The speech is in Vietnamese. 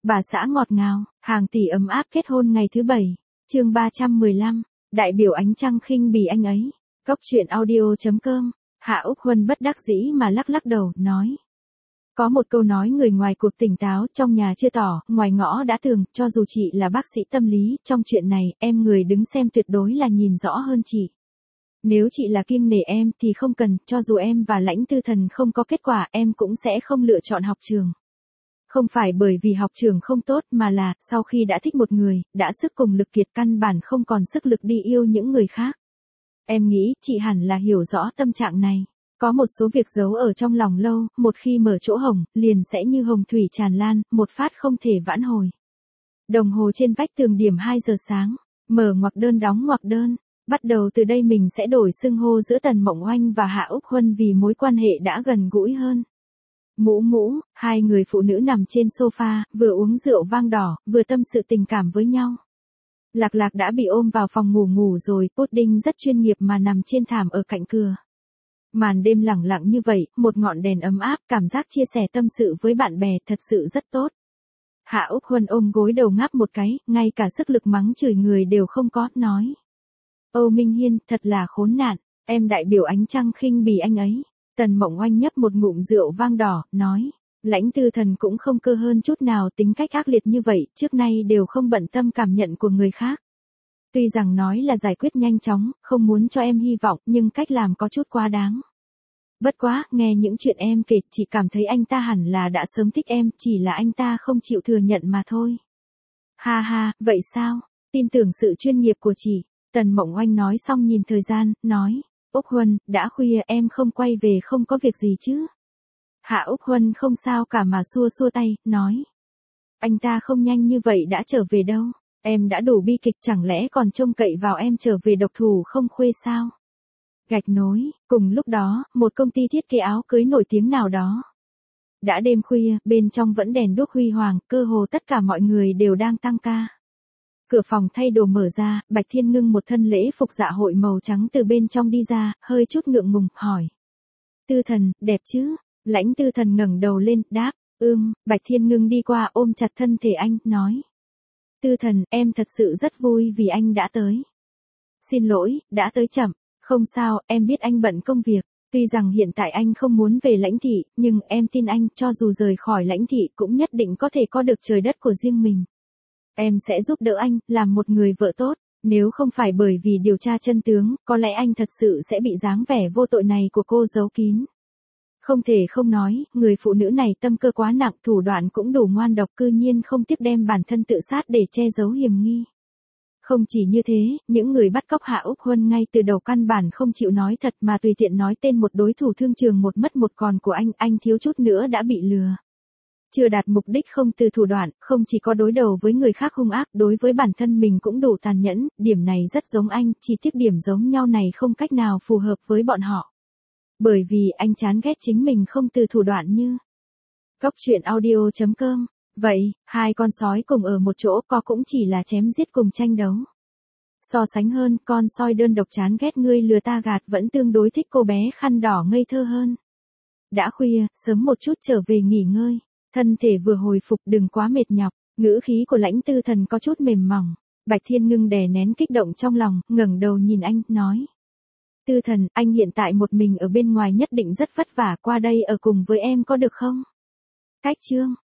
Bà xã ngọt ngào, hàng tỷ ấm áp kết hôn ngày thứ 7. Chương 315, đại biểu ánh trăng khinh bỉ anh ấy. Cốc truyện audio.com. Hạ Úc Huân bất đắc dĩ mà lắc lắc đầu, nói. Có một câu nói người ngoài cuộc tỉnh táo, trong nhà chưa tỏ, ngoài ngõ đã tường, cho dù chị là bác sĩ tâm lý, trong chuyện này, em người đứng xem tuyệt đối là nhìn rõ hơn chị. Nếu chị là kiêng nể em thì không cần, cho dù em và Lãnh Tư Thần không có kết quả, em cũng sẽ không lựa chọn học trường. Không phải bởi vì học trường không tốt mà là, sau khi đã thích một người, đã sức cùng lực kiệt căn bản không còn sức lực đi yêu những người khác. Em nghĩ chị hẳn là hiểu rõ tâm trạng này. Có một số việc giấu ở trong lòng lâu, một khi mở chỗ hổng, liền sẽ như hồng thủy tràn lan, một phát không thể vãn hồi. Đồng hồ trên vách tường điểm 2 giờ sáng, mở ngoặc đơn đóng ngoặc đơn. Bắt đầu từ đây mình sẽ đổi xưng hô giữa Tần Mộng Oanh và Hạ Úc Huân vì mối quan hệ đã gần gũi hơn. Mũ, hai người phụ nữ nằm trên sofa, vừa uống rượu vang đỏ, vừa tâm sự tình cảm với nhau. Lạc Lạc đã bị ôm vào phòng ngủ rồi, Pudding rất chuyên nghiệp mà nằm trên thảm ở cạnh cửa. Màn đêm lẳng lặng như vậy, một ngọn đèn ấm áp, cảm giác chia sẻ tâm sự với bạn bè thật sự rất tốt. Hạ Úc Huân ôm gối đầu ngáp một cái, ngay cả sức lực mắng chửi người đều không có, nói. Âu Minh Hiên, thật là khốn nạn, em đại biểu ánh trăng khinh bỉ anh ấy. Tần Mộng Oanh nhấp một ngụm rượu vang đỏ, nói. Lãnh Tư Thần cũng không cơ hơn chút nào, tính cách ác liệt như vậy, trước nay đều không bận tâm cảm nhận của người khác. Tuy rằng nói là giải quyết nhanh chóng, không muốn cho em hy vọng, nhưng cách làm có chút quá đáng. Bất quá, nghe những chuyện em kể, chị cảm thấy anh ta hẳn là đã sớm thích em, chỉ là anh ta không chịu thừa nhận mà thôi. Ha ha, vậy sao? Tin tưởng sự chuyên nghiệp của chị. Tần Mộng Oanh nói xong nhìn thời gian, nói. Úc Huân, đã khuya em không quay về không có việc gì chứ? Hạ Úc Huân không sao cả mà xua xua tay, nói. Anh ta không nhanh như vậy đã trở về đâu. Em đã đủ bi kịch, chẳng lẽ còn trông cậy vào em trở về độc thủ không khuê sao? Gạch nối, cùng lúc đó, một công ty thiết kế áo cưới nổi tiếng nào đó. Đã đêm khuya, bên trong vẫn đèn đuốc huy hoàng, cơ hồ tất cả mọi người đều đang tăng ca. Cửa phòng thay đồ mở ra, Bạch Thiên Ngưng một thân lễ phục dạ hội màu trắng từ bên trong đi ra, hơi chút ngượng ngùng, hỏi. Tư Thần, đẹp chứ? Lãnh Tư Thần ngẩng đầu lên, đáp, Bạch Thiên Ngưng đi qua ôm chặt thân thể anh, nói. Tư Thần, em thật sự rất vui vì anh đã tới. Xin lỗi, đã tới chậm. Không sao, em biết anh bận công việc. Tuy rằng hiện tại anh không muốn về Lãnh thị, nhưng em tin anh, cho dù rời khỏi Lãnh thị cũng nhất định có thể có được trời đất của riêng mình. Em sẽ giúp đỡ anh, làm một người vợ tốt. Nếu không phải bởi vì điều tra chân tướng, có lẽ anh thật sự sẽ bị dáng vẻ vô tội này của cô giấu kín. Không thể không nói, người phụ nữ này tâm cơ quá nặng, thủ đoạn cũng đủ ngoan độc, cư nhiên không tiếc đem bản thân tự sát để che giấu hiểm nghi. Không chỉ như thế, những người bắt cóc Hạ Úc Huân ngay từ đầu căn bản không chịu nói thật mà tùy tiện nói tên một đối thủ thương trường một mất một còn của anh thiếu chút nữa đã bị lừa. Chưa đạt mục đích không từ thủ đoạn, không chỉ có đối đầu với người khác hung ác, đối với bản thân mình cũng đủ tàn nhẫn, điểm này rất giống anh, chỉ tiếc điểm giống nhau này không cách nào phù hợp với bọn họ. Bởi vì anh chán ghét chính mình không từ thủ đoạn như. Cốc truyện audio.com. Vậy, hai con sói cùng ở một chỗ có cũng chỉ là chém giết cùng tranh đấu. So sánh hơn, con sói đơn độc chán ghét ngươi lừa ta gạt vẫn tương đối thích cô bé khăn đỏ ngây thơ hơn. Đã khuya, sớm một chút trở về nghỉ ngơi. Thân thể vừa hồi phục đừng quá mệt nhọc, ngữ khí của Lãnh Tư Thần có chút mềm mỏng. Bạch Thiên Ngưng đè nén kích động trong lòng, ngẩng đầu nhìn anh, nói. Tư Thần, anh hiện tại một mình ở bên ngoài nhất định rất vất vả, qua đây ở cùng với em có được không? Cách chương.